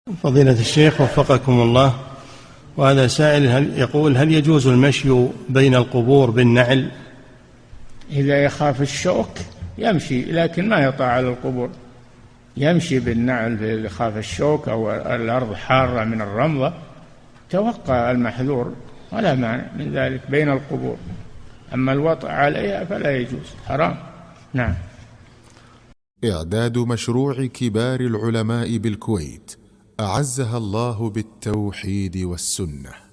فضيلة الشيخ وفقكم الله، وهذا سائل يقول: هل يجوز المشي بين القبور بالنعل؟ إذا يخاف الشوك يمشي، لكن ما يطع على القبور، يمشي بالنعل إذا يخاف الشوك أو الأرض حارة من الرمضة، توقع المحذور ولا مانع من ذلك بين القبور. أما الوطأ عليها فلا يجوز، حرام. نعم. إعداد مشروع كبار العلماء بالكويت أعزها الله بالتوحيد والسنة.